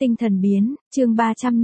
Tinh thần biến, chương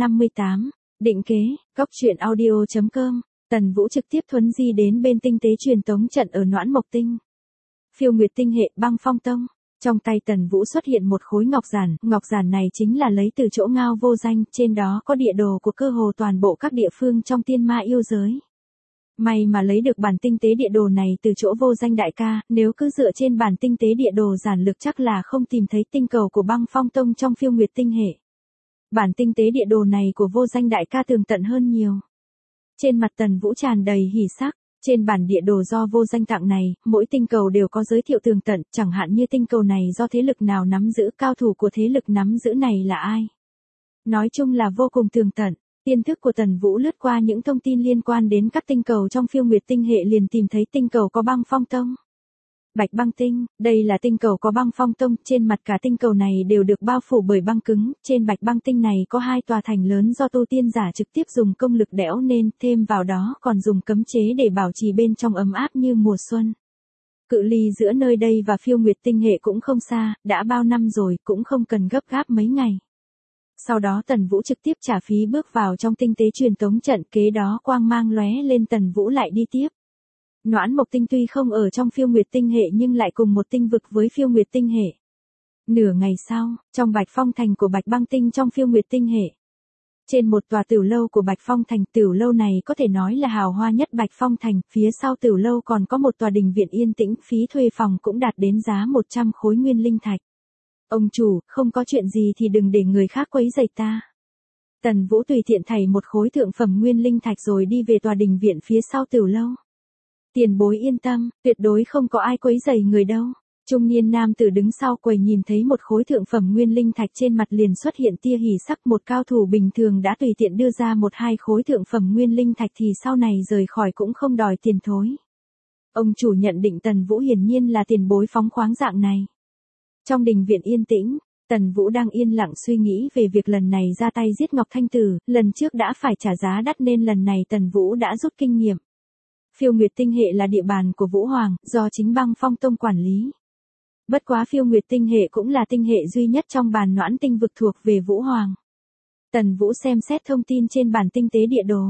358, định kế, góc truyện audio.com, Tần Vũ trực tiếp thuấn di đến bên tinh tế truyền tống trận ở Noãn Mộc Tinh. Phiêu Nguyệt Tinh hệ Băng Phong Tông, trong tay Tần Vũ xuất hiện một khối ngọc giản này chính là lấy từ chỗ Ngao Vô Danh, trên đó có địa đồ của cơ hồ toàn bộ các địa phương trong tiên ma yêu giới. May mà lấy được bản tinh tế địa đồ này từ chỗ Vô Danh đại ca, nếu cứ dựa trên bản tinh tế địa đồ giản lược chắc là không tìm thấy tinh cầu của Băng Phong Tông trong Phiêu Nguyệt Tinh hệ. Bản tinh tế địa đồ này của Vô Danh đại ca tường tận hơn nhiều. Trên mặt Tần Vũ tràn đầy hỉ sắc, trên bản địa đồ do Vô Danh tặng này, mỗi tinh cầu đều có giới thiệu tường tận, chẳng hạn như tinh cầu này do thế lực nào nắm giữ, cao thủ của thế lực nắm giữ này là ai. Nói chung là vô cùng tường tận. Tiên thức của Tần Vũ lướt qua những thông tin liên quan đến các tinh cầu trong Phiêu Nguyệt Tinh hệ liền tìm thấy tinh cầu có Băng Phong Tông. Bạch Băng Tinh, đây là tinh cầu có Băng Phong Tông, trên mặt cả tinh cầu này đều được bao phủ bởi băng cứng, trên Bạch Băng Tinh này có hai tòa thành lớn do tu tiên giả trực tiếp dùng công lực đẽo nên, thêm vào đó còn dùng cấm chế để bảo trì bên trong ấm áp như mùa xuân. Cự ly giữa nơi đây và Phiêu Nguyệt Tinh hệ cũng không xa, đã bao năm rồi, cũng không cần gấp gáp mấy ngày. Sau đó Tần Vũ trực tiếp trả phí bước vào trong tinh tế truyền tống trận, kế đó quang mang lóe lên Tần Vũ lại đi tiếp. Noãn Mộc Tinh tuy không ở trong Phiêu Nguyệt Tinh hệ nhưng lại cùng một tinh vực với Phiêu Nguyệt Tinh hệ. Nửa ngày sau, trong Bạch Phong Thành của Bạch Băng Tinh trong Phiêu Nguyệt Tinh hệ. Trên một tòa tiểu lâu của Bạch Phong Thành, tiểu lâu này có thể nói là hào hoa nhất Bạch Phong Thành, phía sau tiểu lâu còn có một tòa đình viện yên tĩnh, phí thuê phòng cũng đạt đến giá 100 khối nguyên linh thạch. Ông chủ, không có chuyện gì thì đừng để người khác quấy rầy ta. Tần Vũ tùy tiện thảy một khối thượng phẩm nguyên linh thạch rồi đi về tòa đình viện phía sau tiểu lâu. Tiền bối yên tâm, tuyệt đối không có ai quấy rầy người đâu. Trung niên nam tử đứng sau quầy nhìn thấy một khối thượng phẩm nguyên linh thạch trên mặt liền xuất hiện tia hỉ sắc, một cao thủ bình thường đã tùy tiện đưa ra 1-2 khối thượng phẩm nguyên linh thạch thì sau này rời khỏi cũng không đòi tiền thối. Ông chủ nhận định Tần Vũ hiển nhiên là tiền bối phóng khoáng dạng này. Trong đình viện yên tĩnh, Tần Vũ đang yên lặng suy nghĩ về việc lần này ra tay giết Ngọc Thanh Tử, lần trước đã phải trả giá đắt nên lần này Tần Vũ đã rút kinh nghiệm. Phiêu Nguyệt Tinh hệ là địa bàn của Vũ Hoàng, do chính Băng Phong Tông quản lý. Bất quá Phiêu Nguyệt Tinh hệ cũng là tinh hệ duy nhất trong bàn Noãn Tinh vực thuộc về Vũ Hoàng. Tần Vũ xem xét thông tin trên bản tinh tế địa đồ.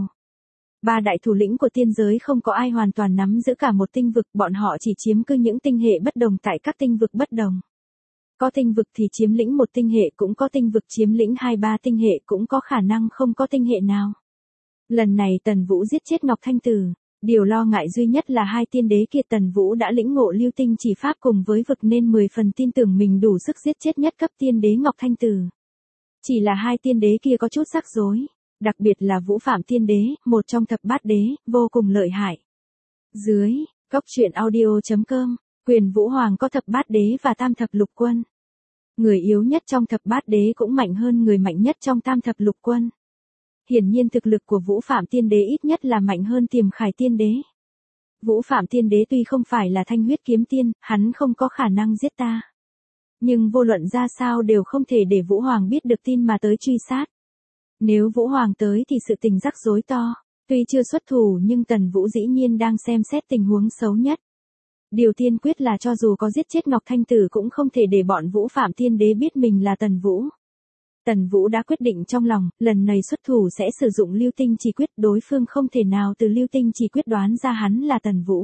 Ba đại thủ lĩnh của tiên giới không có ai hoàn toàn nắm giữ cả một tinh vực, bọn họ chỉ chiếm cứ những tinh hệ bất đồng tại các tinh vực bất đồng. Có tinh vực thì chiếm lĩnh một tinh hệ, cũng có tinh vực chiếm lĩnh 2-3 tinh hệ, cũng có khả năng không có tinh hệ nào. Lần này Tần Vũ giết chết Ngọc Thanh Tử. Điều lo ngại duy nhất là hai tiên đế kia. Tần Vũ đã lĩnh ngộ lưu tinh chỉ pháp cùng với vực nên 10 phần tin tưởng mình đủ sức giết chết nhất cấp tiên đế Ngọc Thanh Tử. Chỉ là hai tiên đế kia có chút rắc rối, đặc biệt là Vũ Phạm tiên đế, một trong thập bát đế, vô cùng lợi hại. Dưới, góc truyện audio.com, quyền Vũ Hoàng có thập bát đế và tam thập lục quân. Người yếu nhất trong thập bát đế cũng mạnh hơn người mạnh nhất trong tam thập lục quân. Hiển nhiên thực lực của Vũ Phạm Tiên Đế ít nhất là mạnh hơn Tiềm Khải Tiên Đế. Vũ Phạm Tiên Đế tuy không phải là Thanh Huyết Kiếm Tiên, hắn không có khả năng giết ta. Nhưng vô luận ra sao đều không thể để Vũ Hoàng biết được tin mà tới truy sát. Nếu Vũ Hoàng tới thì sự tình rắc rối to. Tuy chưa xuất thủ nhưng Tần Vũ dĩ nhiên đang xem xét tình huống xấu nhất. Điều tiên quyết là cho dù có giết chết Ngọc Thanh Tử cũng không thể để bọn Vũ Phạm Tiên Đế biết mình là Tần Vũ. Tần Vũ đã quyết định trong lòng, lần này xuất thủ sẽ sử dụng lưu tinh chỉ quyết, đối phương không thể nào từ lưu tinh chỉ quyết đoán ra hắn là Tần Vũ.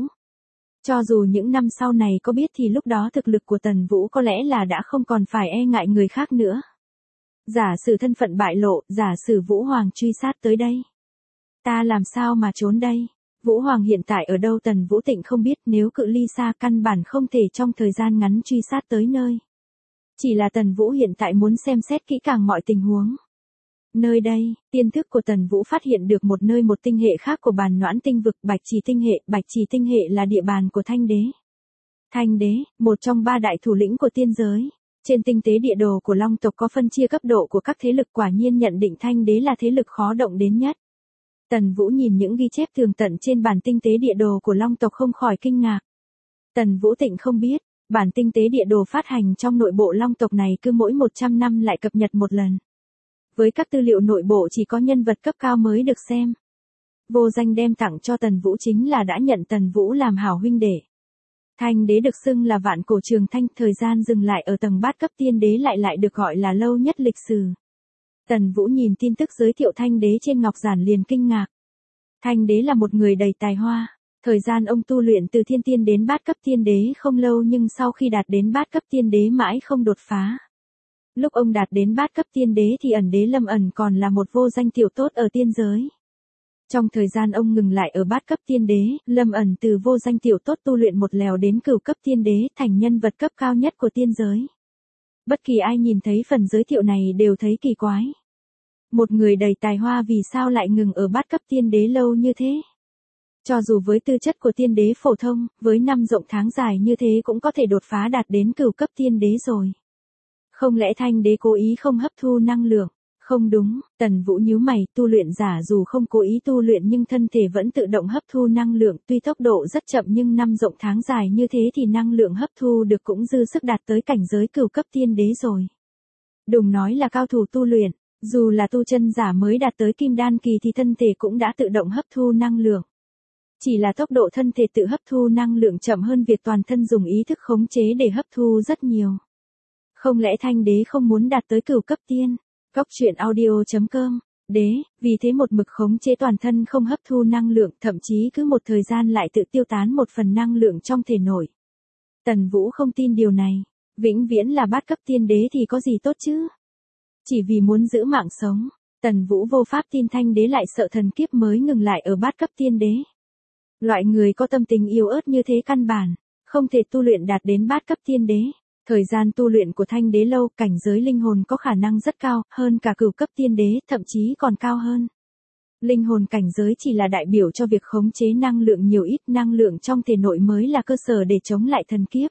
Cho dù những năm sau này có biết thì lúc đó thực lực của Tần Vũ có lẽ là đã không còn phải e ngại người khác nữa. Giả sử thân phận bại lộ, giả sử Vũ Hoàng truy sát tới đây. Ta làm sao mà trốn đây? Vũ Hoàng hiện tại ở đâu Tần Vũ Tịnh không biết, nếu cự ly xa căn bản không thể trong thời gian ngắn truy sát tới nơi. Chỉ là Tần Vũ hiện tại muốn xem xét kỹ càng mọi tình huống. Nơi đây, tiên thức của Tần Vũ phát hiện được một nơi một tinh hệ khác của bàn Noãn Tinh vực, Bạch Trì Tinh hệ. Bạch Trì Tinh hệ là địa bàn của Thanh Đế. Thanh Đế, một trong ba đại thủ lĩnh của tiên giới. Trên tinh tế địa đồ của Long tộc có phân chia cấp độ của các thế lực, quả nhiên nhận định Thanh Đế là thế lực khó động đến nhất. Tần Vũ nhìn những ghi chép tường tận trên bản tinh tế địa đồ của Long tộc không khỏi kinh ngạc. Tần Vũ Tịnh không biết. Bản tinh tế địa đồ phát hành trong nội bộ Long tộc này cứ mỗi 100 năm lại cập nhật một lần. Với các tư liệu nội bộ chỉ có nhân vật cấp cao mới được xem. Vô Danh đem tặng cho Tần Vũ chính là đã nhận Tần Vũ làm hảo huynh đệ. Thanh Đế được xưng là vạn cổ trường thanh, thời gian dừng lại ở tầng bát cấp tiên đế lại được gọi là lâu nhất lịch sử. Tần Vũ nhìn tin tức giới thiệu Thanh Đế trên ngọc giản liền kinh ngạc. Thanh Đế là một người đầy tài hoa. Thời gian ông tu luyện từ thiên tiên đến bát cấp tiên đế không lâu nhưng sau khi đạt đến bát cấp tiên đế mãi không đột phá. Lúc ông đạt đến bát cấp tiên đế thì ẩn đế Lâm Ẩn còn là một vô danh tiểu tốt ở tiên giới. Trong thời gian ông ngừng lại ở bát cấp tiên đế, Lâm Ẩn từ vô danh tiểu tốt tu luyện một lèo đến cửu cấp tiên đế thành nhân vật cấp cao nhất của tiên giới. Bất kỳ ai nhìn thấy phần giới thiệu này đều thấy kỳ quái. Một người đầy tài hoa vì sao lại ngừng ở bát cấp tiên đế lâu như thế? Cho dù với tư chất của tiên đế phổ thông, với năm rộng tháng dài như thế cũng có thể đột phá đạt đến cửu cấp tiên đế rồi. Không lẽ Thanh Đế cố ý không hấp thu năng lượng? Không đúng, Tần Vũ nhíu mày, tu luyện giả dù không cố ý tu luyện nhưng thân thể vẫn tự động hấp thu năng lượng, tuy tốc độ rất chậm nhưng năm rộng tháng dài như thế thì năng lượng hấp thu được cũng dư sức đạt tới cảnh giới cửu cấp tiên đế rồi. Đừng nói là cao thủ tu luyện, dù là tu chân giả mới đạt tới kim đan kỳ thì thân thể cũng đã tự động hấp thu năng lượng. Chỉ là tốc độ thân thể tự hấp thu năng lượng chậm hơn việc toàn thân dùng ý thức khống chế để hấp thu rất nhiều. Không lẽ Thanh Đế không muốn đạt tới cửu cấp tiên? Góc truyện audio.com. Đế, vì thế một mực khống chế toàn thân không hấp thu năng lượng, thậm chí cứ một thời gian lại tự tiêu tán một phần năng lượng trong thể nội. Tần Vũ không tin điều này. Vĩnh viễn là bát cấp tiên đế thì có gì tốt chứ? Chỉ vì muốn giữ mạng sống, Tần Vũ vô pháp tin Thanh Đế lại sợ thần kiếp mới ngừng lại ở bát cấp tiên đế. Loại người có tâm tình yếu ớt như thế căn bản, không thể tu luyện đạt đến bát cấp tiên đế. Thời gian tu luyện của Thanh Đế lâu, cảnh giới linh hồn có khả năng rất cao, hơn cả cửu cấp tiên đế, thậm chí còn cao hơn. Linh hồn cảnh giới chỉ là đại biểu cho việc khống chế năng lượng nhiều ít, năng lượng trong thể nội mới là cơ sở để chống lại thần kiếp.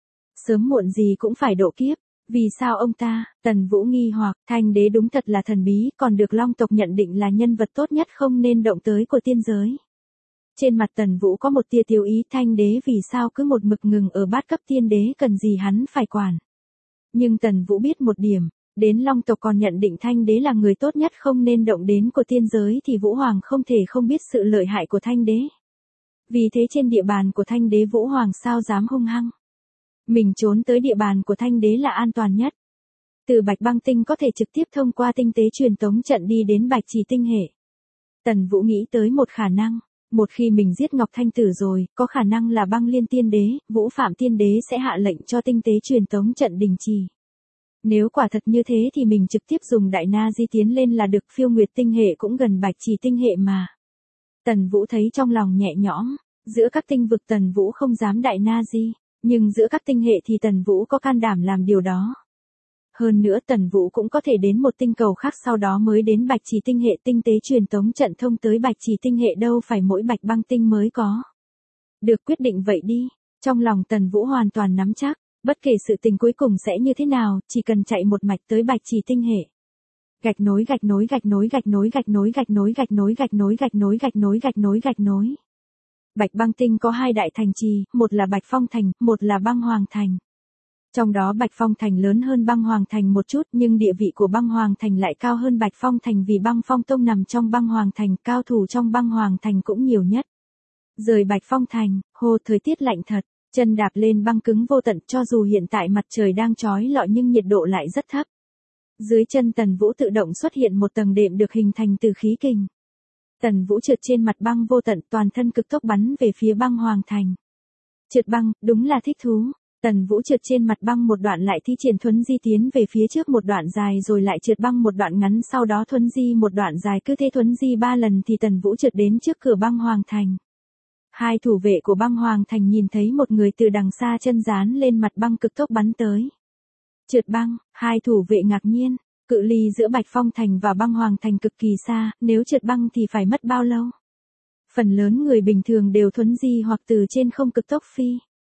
Sớm muộn gì cũng phải độ kiếp. Vì sao ông ta? Tần Vũ nghi hoặc, Thanh Đế đúng thật là thần bí, còn được Long tộc nhận định là nhân vật tốt nhất không nên động tới của tiên giới. Trên mặt Tần Vũ có một tia tiêu ý, Thanh Đế vì sao cứ một mực ngừng ở bát cấp tiên đế, cần gì hắn phải quản. Nhưng Tần Vũ biết một điểm, đến Long tộc còn nhận định Thanh Đế là người tốt nhất không nên động đến của tiên giới thì Vũ Hoàng không thể không biết sự lợi hại của Thanh Đế. Vì thế trên địa bàn của Thanh Đế Vũ Hoàng sao dám hung hăng. Mình trốn tới địa bàn của Thanh Đế là an toàn nhất. Từ Bạch Băng Tinh có thể trực tiếp thông qua tinh tế truyền tống trận đi đến Bạch Trì Tinh hệ. Tần Vũ nghĩ tới một khả năng. Một khi mình giết Ngọc Thanh Tử rồi, có khả năng là Băng Liên Tiên Đế, Vũ Phạm Tiên Đế sẽ hạ lệnh cho tinh tế truyền tống trận đình trì. Nếu quả thật như thế thì mình trực tiếp dùng Đại Na Di tiến lên là được, Phiêu Nguyệt Tinh hệ cũng gần Bạch Trì Tinh hệ mà. Tần Vũ thấy trong lòng nhẹ nhõm, giữa các tinh vực Tần Vũ không dám Đại Na Di, nhưng giữa các tinh hệ thì Tần Vũ có can đảm làm điều đó. Hơn nữa Tần Vũ cũng có thể đến một tinh cầu khác sau đó mới đến Bạch Trì Tinh hệ, tinh tế truyền tống trận thông tới Bạch Trì Tinh hệ đâu phải mỗi Bạch Băng Tinh mới có. Được, quyết định vậy đi. Trong lòng Tần Vũ hoàn toàn nắm chắc, bất kể sự tình cuối cùng sẽ như thế nào, chỉ cần chạy một mạch tới Bạch Trì Tinh hệ. Gạch nối gạch nối gạch nối gạch nối gạch nối gạch nối gạch nối gạch nối gạch nối gạch nối gạch nối gạch nối. Bạch Băng Tinh có hai đại thành trì, một là Bạch Phong Thành, một là Băng Hoàng Thành. Trong đó Bạch Phong Thành lớn hơn Băng Hoàng Thành một chút, nhưng địa vị của Băng Hoàng Thành lại cao hơn Bạch Phong Thành vì Băng Phong Tông nằm trong Băng Hoàng Thành, cao thủ trong Băng Hoàng Thành cũng nhiều nhất. Rời Bạch Phong Thành, hồ thời tiết lạnh thật, chân đạp lên băng cứng vô tận, cho dù hiện tại mặt trời đang chói lọi nhưng nhiệt độ lại rất thấp. Dưới chân Tần Vũ tự động xuất hiện một tầng đệm được hình thành từ khí kình. Tần Vũ trượt trên mặt băng vô tận, toàn thân cực tốc bắn về phía Băng Hoàng Thành. Trượt băng, đúng là thích thú. Tần Vũ trượt trên mặt băng một đoạn lại thi triển thuấn di tiến về phía trước một đoạn dài rồi lại trượt băng một đoạn ngắn, sau đó thuấn di một đoạn dài, cứ thế thuấn di 3 lần thì Tần Vũ trượt đến trước cửa Băng Hoàng Thành. Hai thủ vệ của Băng Hoàng Thành nhìn thấy một người từ đằng xa chân dán lên mặt băng cực tốc bắn tới. Trượt băng, hai thủ vệ ngạc nhiên, cự ly giữa Bạch Phong Thành và Băng Hoàng Thành cực kỳ xa, nếu trượt băng thì phải mất bao lâu? Phần lớn người bình thường đều thuấn di hoặc từ trên không cực tốc phi.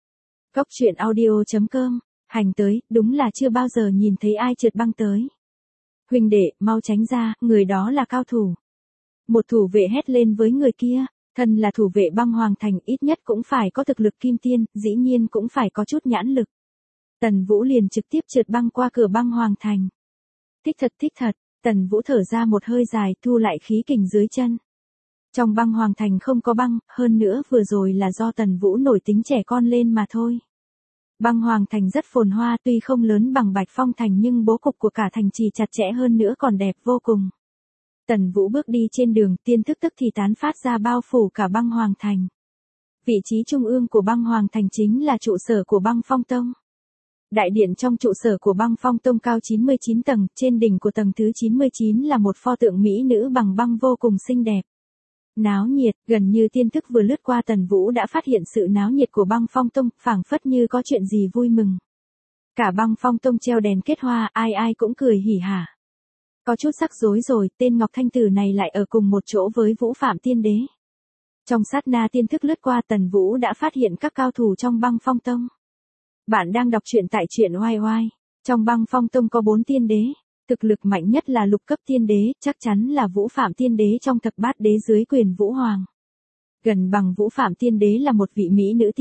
Góc truyện audio.com, hành tới, đúng là chưa bao giờ nhìn thấy ai trượt băng tới. Huynh đệ, mau tránh ra, người đó là cao thủ. Một thủ vệ hét lên với người kia, thân là thủ vệ Băng Hoàng Thành ít nhất cũng phải có thực lực kim tiên, dĩ nhiên cũng phải có chút nhãn lực. Tần Vũ liền trực tiếp trượt băng qua cửa Băng Hoàng Thành. Thích thật, Tần Vũ thở ra một hơi dài, thu lại khí kình dưới chân. Trong Băng Hoàng Thành không có băng, hơn nữa vừa rồi là do Tần Vũ nổi tính trẻ con lên mà thôi. Băng Hoàng Thành rất phồn hoa, tuy không lớn bằng Bạch Phong Thành nhưng bố cục của cả thành trì chặt chẽ hơn nữa còn đẹp vô cùng. Tần Vũ bước đi trên đường, tiên thức tức thì tán phát ra bao phủ cả Băng Hoàng Thành. Vị trí trung ương của Băng Hoàng Thành chính là trụ sở của Băng Phong Tông. Đại điện trong trụ sở của Băng Phong Tông cao 99 tầng, trên đỉnh của tầng thứ 99 là một pho tượng mỹ nữ bằng băng vô cùng xinh đẹp. Náo nhiệt, gần như tiên thức vừa lướt qua Tần Vũ đã phát hiện sự náo nhiệt của Băng Phong Tông, phảng phất như có chuyện gì vui mừng. Cả Băng Phong Tông treo đèn kết hoa, ai ai cũng cười hỉ hả. Có chút rắc rối rồi, tên Ngọc Thanh Tử này lại ở cùng một chỗ với Vũ Phạm Tiên Đế. Trong sát na tiên thức lướt qua Tần Vũ đã phát hiện các cao thủ trong Băng Phong Tông. Bạn đang đọc truyện tại truyện oai oai. Trong Băng Phong Tông có 4 tiên đế. Thực lực mạnh nhất là lục cấp tiên đế, chắc chắn là Vũ Phạm Tiên Đế trong thập bát đế dưới quyền Vũ Hoàng. Gần bằng Vũ Phạm Tiên Đế là một vị mỹ nữ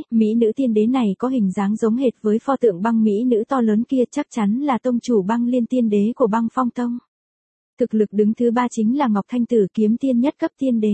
tiên đế này có hình dáng giống hệt với pho tượng băng mỹ nữ to lớn kia, chắc chắn là tông chủ Băng Liên Tiên Đế của Băng Phong Tông. Thực lực đứng thứ 3 chính là Ngọc Thanh Tử kiếm tiên nhất cấp tiên đế.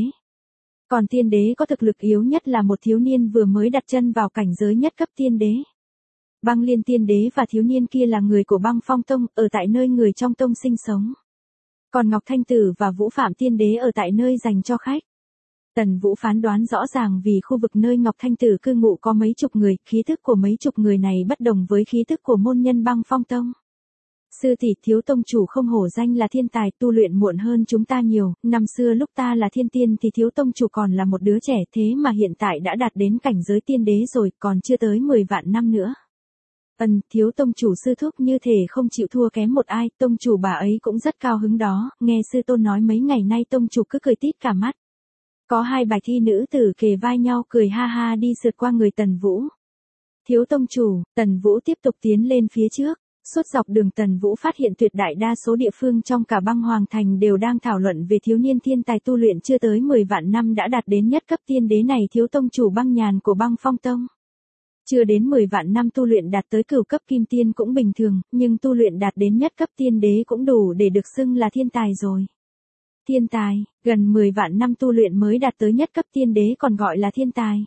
Còn tiên đế có thực lực yếu nhất là một thiếu niên vừa mới đặt chân vào cảnh giới nhất cấp tiên đế. Băng Liên Tiên Đế và thiếu niên kia là người của Băng Phong Tông, ở tại nơi người trong tông sinh sống. Còn Ngọc Thanh Tử và Vũ Phạm Tiên Đế ở tại nơi dành cho khách. Tần Vũ phán đoán rõ ràng vì khu vực nơi Ngọc Thanh Tử cư ngụ có mấy chục người, khí thức của mấy chục người này bất đồng với khí thức của môn nhân Băng Phong Tông. Sư tỷ, thiếu tông chủ không hổ danh là thiên tài, tu luyện muộn hơn chúng ta nhiều, năm xưa lúc ta là thiên tiên thì thiếu tông chủ còn là một đứa trẻ, thế mà hiện tại đã đạt đến cảnh giới tiên đế rồi, còn chưa tới 10 vạn năm nữa. Thiếu tông chủ sư thúc như thể không chịu thua kém một ai, tông chủ bà ấy cũng rất cao hứng đó, nghe sư tôn nói mấy ngày nay tông chủ cứ cười tít cả mắt. Có 2 bài thi nữ tử kề vai nhau cười ha ha đi sượt qua người Tần Vũ. Thiếu tông chủ, Tần Vũ tiếp tục tiến lên phía trước, suốt dọc đường Tần Vũ phát hiện tuyệt đại đa số địa phương trong cả Băng Hoàng Thành đều đang thảo luận về thiếu niên thiên tài tu luyện chưa tới 10 vạn năm đã đạt đến nhất cấp tiên đế này, thiếu tông chủ Băng Nhàn của Băng Phong Tông. Chưa đến 10 vạn năm tu luyện đạt tới cửu cấp kim tiên cũng bình thường, nhưng tu luyện đạt đến nhất cấp tiên đế cũng đủ để được xưng là thiên tài rồi. Thiên tài, gần 10 vạn năm tu luyện mới đạt tới nhất cấp tiên đế còn gọi là thiên tài.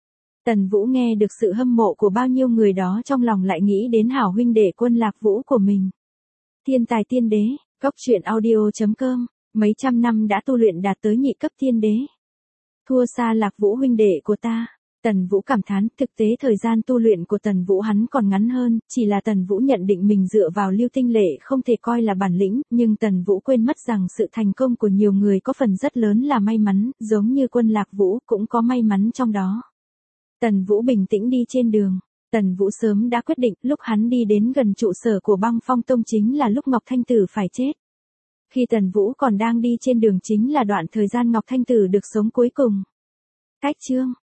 Tần Vũ nghe được sự hâm mộ của bao nhiêu người đó, trong lòng lại nghĩ đến hảo huynh đệ Quân Lạc Vũ của mình. Thiên tài tiên đế, Cốc Truyện Audio.com, mấy trăm năm đã tu luyện đạt tới nhị cấp tiên đế. Thua xa Lạc Vũ huynh đệ của ta. Tần Vũ cảm thán, thực tế thời gian tu luyện của Tần Vũ hắn còn ngắn hơn, chỉ là Tần Vũ nhận định mình dựa vào Lưu Tinh Lệ không thể coi là bản lĩnh, nhưng Tần Vũ quên mất rằng sự thành công của nhiều người có phần rất lớn là may mắn, giống như Quân Lạc Vũ cũng có may mắn trong đó. Tần Vũ bình tĩnh đi trên đường. Tần Vũ sớm đã quyết định, lúc hắn đi đến gần trụ sở của Băng Phong Tông chính là lúc Ngọc Thanh Tử phải chết. Khi Tần Vũ còn đang đi trên đường chính là đoạn thời gian Ngọc Thanh Tử được sống cuối cùng. Cách chương